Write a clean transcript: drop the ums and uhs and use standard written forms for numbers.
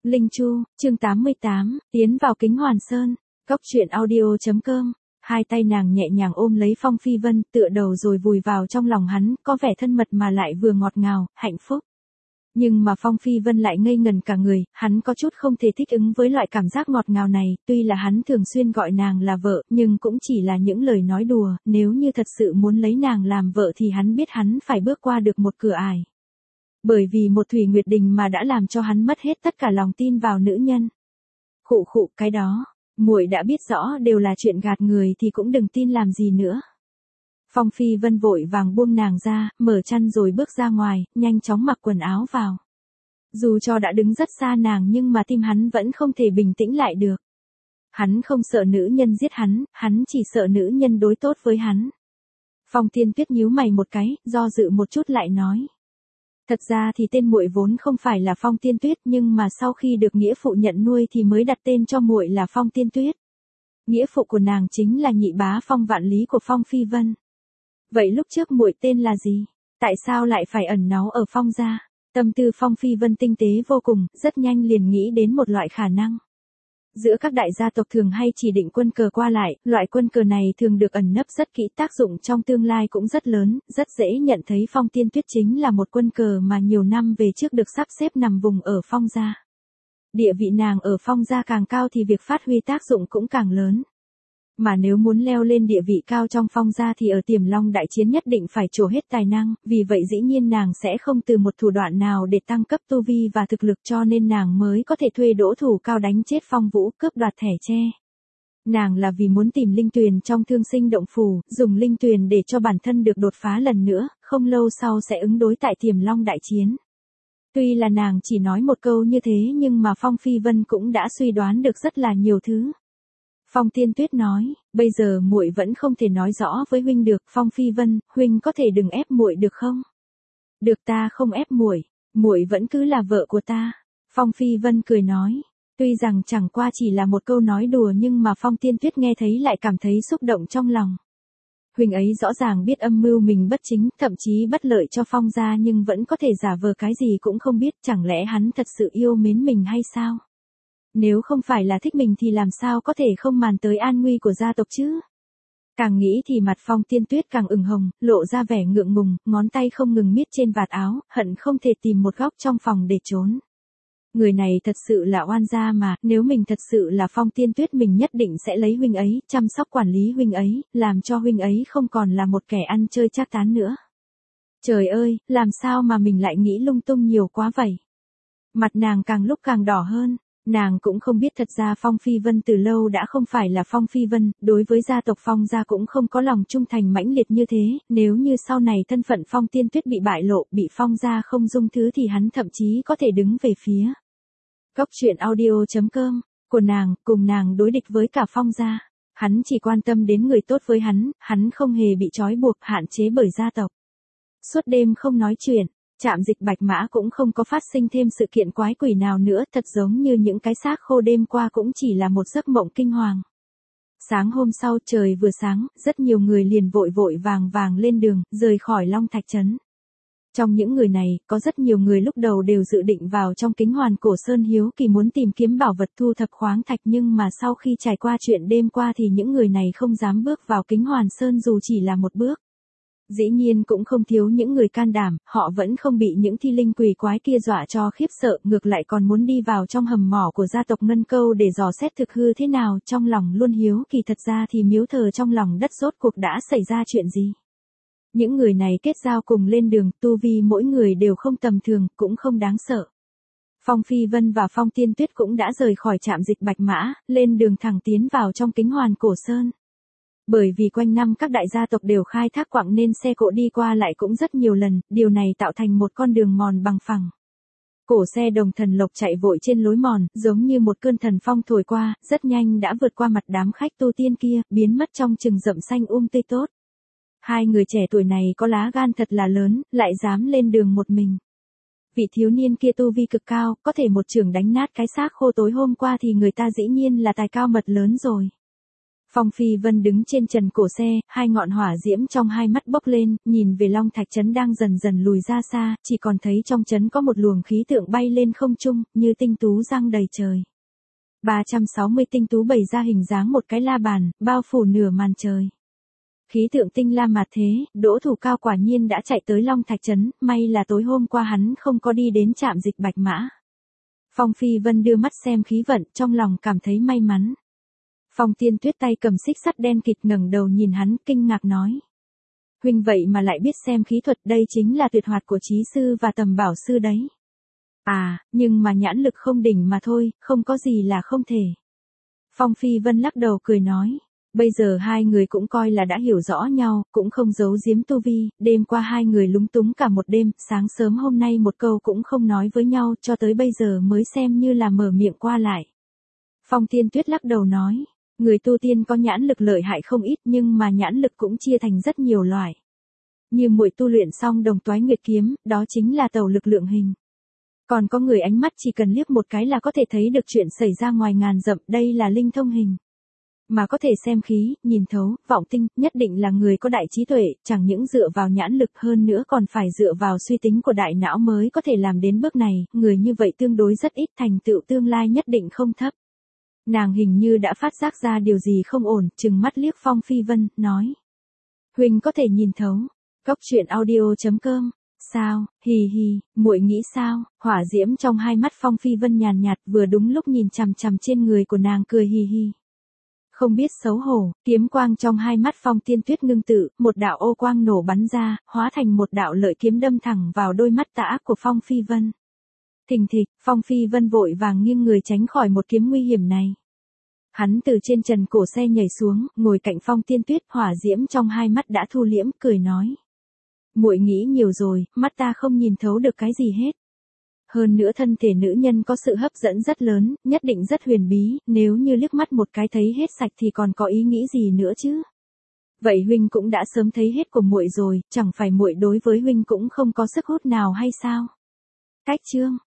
Linh Chu, chương 88, tiến vào Kính Hoàn Sơn, Cốc truyện audio.com. Hai tay nàng nhẹ nhàng ôm lấy Phong Phi Vân, tựa đầu rồi vùi vào trong lòng hắn, có vẻ thân mật mà lại vừa ngọt ngào, hạnh phúc. Nhưng mà Phong Phi Vân lại ngây ngần cả người, hắn có chút không thể thích ứng với loại cảm giác ngọt ngào này, tuy là hắn thường xuyên gọi nàng là vợ, nhưng cũng chỉ là những lời nói đùa, nếu như thật sự muốn lấy nàng làm vợ thì hắn biết hắn phải bước qua được một cửa ải. Bởi vì một Thủy Nguyệt Đình mà đã làm cho hắn mất hết tất cả lòng tin vào nữ nhân. Khụ khụ, cái đó, muội đã biết rõ đều là chuyện gạt người thì cũng đừng tin làm gì nữa. Phong Phi Vân vội vàng buông nàng ra, mở chăn rồi bước ra ngoài, nhanh chóng mặc quần áo vào. Dù cho đã đứng rất xa nàng nhưng mà tim hắn vẫn không thể bình tĩnh lại được. Hắn không sợ nữ nhân giết hắn chỉ sợ nữ nhân đối tốt với hắn. Phong Tiên Tuyết nhíu mày một cái, do dự một chút lại nói. Thật ra thì tên muội vốn không phải là Phong Tiên Tuyết, nhưng mà sau khi được nghĩa phụ nhận nuôi thì mới đặt tên cho muội là Phong Tiên Tuyết. Nghĩa phụ của nàng chính là nhị bá Phong Vạn Lý của Phong Phi Vân. Vậy lúc trước muội tên là gì? Tại sao lại phải ẩn náu ở Phong gia? Tâm tư Phong Phi Vân tinh tế vô cùng, rất nhanh liền nghĩ đến một loại khả năng. Giữa các đại gia tộc thường hay chỉ định quân cờ qua lại, loại quân cờ này thường được ẩn nấp rất kỹ, tác dụng trong tương lai cũng rất lớn, rất dễ nhận thấy Phong Tiên Tuyết chính là một quân cờ mà nhiều năm về trước được sắp xếp nằm vùng ở Phong gia. Địa vị nàng ở Phong gia càng cao thì việc phát huy tác dụng cũng càng lớn. Mà nếu muốn leo lên địa vị cao trong Phong gia thì ở Tiềm Long đại chiến nhất định phải trổ hết tài năng, vì vậy dĩ nhiên nàng sẽ không từ một thủ đoạn nào để tăng cấp tu vi và thực lực, cho nên nàng mới có thể thuê đỗ thủ cao đánh chết Phong Vũ, cướp đoạt thẻ tre. Nàng là vì muốn tìm linh tuyền trong Thương Sinh Động Phủ, dùng linh tuyền để cho bản thân được đột phá lần nữa, không lâu sau sẽ ứng đối tại Tiềm Long đại chiến. Tuy là nàng chỉ nói một câu như thế nhưng mà Phong Phi Vân cũng đã suy đoán được rất là nhiều thứ. Phong Tiên Tuyết nói, bây giờ muội vẫn không thể nói rõ với huynh được. Phong Phi Vân, huynh có thể đừng ép muội được không? Được, ta không ép muội, muội vẫn cứ là vợ của ta. Phong Phi Vân cười nói, tuy rằng chẳng qua chỉ là một câu nói đùa nhưng mà Phong Tiên Tuyết nghe thấy lại cảm thấy xúc động trong lòng. Huynh ấy rõ ràng biết âm mưu mình bất chính, thậm chí bất lợi cho Phong gia nhưng vẫn có thể giả vờ cái gì cũng không biết, chẳng lẽ hắn thật sự yêu mến mình hay sao? Nếu không phải là thích mình thì làm sao có thể không màng tới an nguy của gia tộc chứ? Càng nghĩ thì mặt Phong Tiên Tuyết càng ửng hồng, lộ ra vẻ ngượng ngùng, ngón tay không ngừng miết trên vạt áo, hận không thể tìm một góc trong phòng để trốn. Người này thật sự là oan gia mà, nếu mình thật sự là Phong Tiên Tuyết mình nhất định sẽ lấy huynh ấy, chăm sóc quản lý huynh ấy, làm cho huynh ấy không còn là một kẻ ăn chơi trác tán nữa. Trời ơi, làm sao mà mình lại nghĩ lung tung nhiều quá vậy? Mặt nàng càng lúc càng đỏ hơn. Nàng cũng không biết thật ra Phong Phi Vân từ lâu đã không phải là Phong Phi Vân, đối với gia tộc Phong gia cũng không có lòng trung thành mãnh liệt như thế, nếu như sau này thân phận Phong Tiên Tuyết bị bại lộ, bị Phong gia không dung thứ thì hắn thậm chí có thể đứng về phía Cốc truyện audio.com của nàng, cùng nàng đối địch với cả Phong gia. Hắn chỉ quan tâm đến người tốt với hắn không hề bị trói buộc, hạn chế bởi gia tộc. Suốt đêm không nói chuyện. Trạm Dịch Bạch Mã cũng không có phát sinh thêm sự kiện quái quỷ nào nữa, thật giống như những cái xác khô đêm qua cũng chỉ là một giấc mộng kinh hoàng. Sáng hôm sau trời vừa sáng, rất nhiều người liền vội vội vàng vàng lên đường, rời khỏi Long Thạch Trấn. Trong những người này, có rất nhiều người lúc đầu đều dự định vào trong Kính Hoàn Cổ Sơn hiếu kỳ muốn tìm kiếm bảo vật thu thập khoáng thạch, nhưng mà sau khi trải qua chuyện đêm qua thì những người này không dám bước vào Kính Hoàn Sơn dù chỉ là một bước. Dĩ nhiên cũng không thiếu những người can đảm, họ vẫn không bị những thi linh quỷ quái kia dọa cho khiếp sợ, ngược lại còn muốn đi vào trong hầm mỏ của gia tộc Ngân Câu để dò xét thực hư thế nào, trong lòng luôn hiếu kỳ thật ra thì miếu thờ trong lòng đất rốt cuộc đã xảy ra chuyện gì. Những người này kết giao cùng lên đường, tu vi mỗi người đều không tầm thường, cũng không đáng sợ. Phong Phi Vân và Phong Tiên Tuyết cũng đã rời khỏi Trạm Dịch Bạch Mã, lên đường thẳng tiến vào trong Kính Hoàn Cổ Sơn. Bởi vì quanh năm các đại gia tộc đều khai thác quặng nên xe cộ đi qua lại cũng rất nhiều lần, điều này tạo thành một con đường mòn bằng phẳng. Cổ xe Đồng Thần Lộc chạy vội trên lối mòn, giống như một cơn thần phong thổi qua, rất nhanh đã vượt qua mặt đám khách tu tiên kia, biến mất trong rừng rậm xanh tươi tốt. Hai người trẻ tuổi này có lá gan thật là lớn, lại dám lên đường một mình. Vị thiếu niên kia tu vi cực cao, có thể một chưởng đánh nát cái xác khô tối hôm qua thì người ta dĩ nhiên là tài cao mật lớn rồi. Phong Phi Vân đứng trên trần cổ xe, hai ngọn hỏa diễm trong hai mắt bốc lên, nhìn về Long Thạch trấn đang dần dần lùi ra xa, chỉ còn thấy trong trấn có một luồng khí tượng bay lên không trung, như tinh tú giăng đầy trời. 360 tinh tú bày ra hình dáng một cái la bàn, bao phủ nửa màn trời. Khí tượng tinh la mà thế, Đỗ Thủ Cao quả nhiên đã chạy tới Long Thạch trấn, may là tối hôm qua hắn không có đi đến trạm dịch Bạch Mã. Phong Phi Vân đưa mắt xem khí vận, trong lòng cảm thấy may mắn. Phong Tiên Tuyết tay cầm xích sắt đen kịt ngẩng đầu nhìn hắn, kinh ngạc nói. Huynh vậy mà lại biết xem khí thuật, đây chính là tuyệt hoạt của trí sư và tầm bảo sư đấy. À, nhưng mà nhãn lực không đỉnh mà thôi, không có gì là không thể. Phong Phi Vân lắc đầu cười nói. Bây giờ hai người cũng coi là đã hiểu rõ nhau, cũng không giấu giếm tu vi, đêm qua hai người lúng túng cả một đêm, sáng sớm hôm nay một câu cũng không nói với nhau, cho tới bây giờ mới xem như là mở miệng qua lại. Phong Tiên Tuyết lắc đầu nói. Người tu tiên có nhãn lực lợi hại không ít, nhưng mà nhãn lực cũng chia thành rất nhiều loại. Như muội tu luyện xong Đồng Toái Nguyệt kiếm, đó chính là tẩu lực lượng hình. Còn có người ánh mắt chỉ cần liếc một cái là có thể thấy được chuyện xảy ra ngoài ngàn dặm, đây là linh thông hình. Mà có thể xem khí, nhìn thấu, vọng tinh, nhất định là người có đại trí tuệ, chẳng những dựa vào nhãn lực hơn nữa còn phải dựa vào suy tính của đại não mới có thể làm đến bước này, người như vậy tương đối rất ít, thành tựu tương lai nhất định không thấp. Nàng hình như đã phát giác ra điều gì không ổn, trừng mắt liếc Phong Phi Vân, nói. Huynh có thể nhìn thấu. Cốc truyện audio.com. Sao, hì hì, muội nghĩ sao? Hỏa diễm trong hai mắt Phong Phi Vân nhàn nhạt, vừa đúng lúc nhìn chằm chằm trên người của nàng cười hì hì. Không biết xấu hổ, kiếm quang trong hai mắt Phong Tiên Tuyết ngưng tự, một đạo ô quang nổ bắn ra, hóa thành một đạo lợi kiếm đâm thẳng vào đôi mắt tà ác của Phong Phi Vân. Thình thịch, Phong Phi Vân vội vàng nghiêng người tránh khỏi một kiếm nguy hiểm này. Hắn từ trên trần cổ xe nhảy xuống, ngồi cạnh Phong Tiên Tuyết, hỏa diễm trong hai mắt đã thu liễm, cười nói. Muội nghĩ nhiều rồi, mắt ta không nhìn thấu được cái gì hết. Hơn nữa thân thể nữ nhân có sự hấp dẫn rất lớn, nhất định rất huyền bí, nếu như liếc mắt một cái thấy hết sạch thì còn có ý nghĩ gì nữa chứ? Vậy huynh cũng đã sớm thấy hết của muội rồi, chẳng phải muội đối với huynh cũng không có sức hút nào hay sao? Cách chương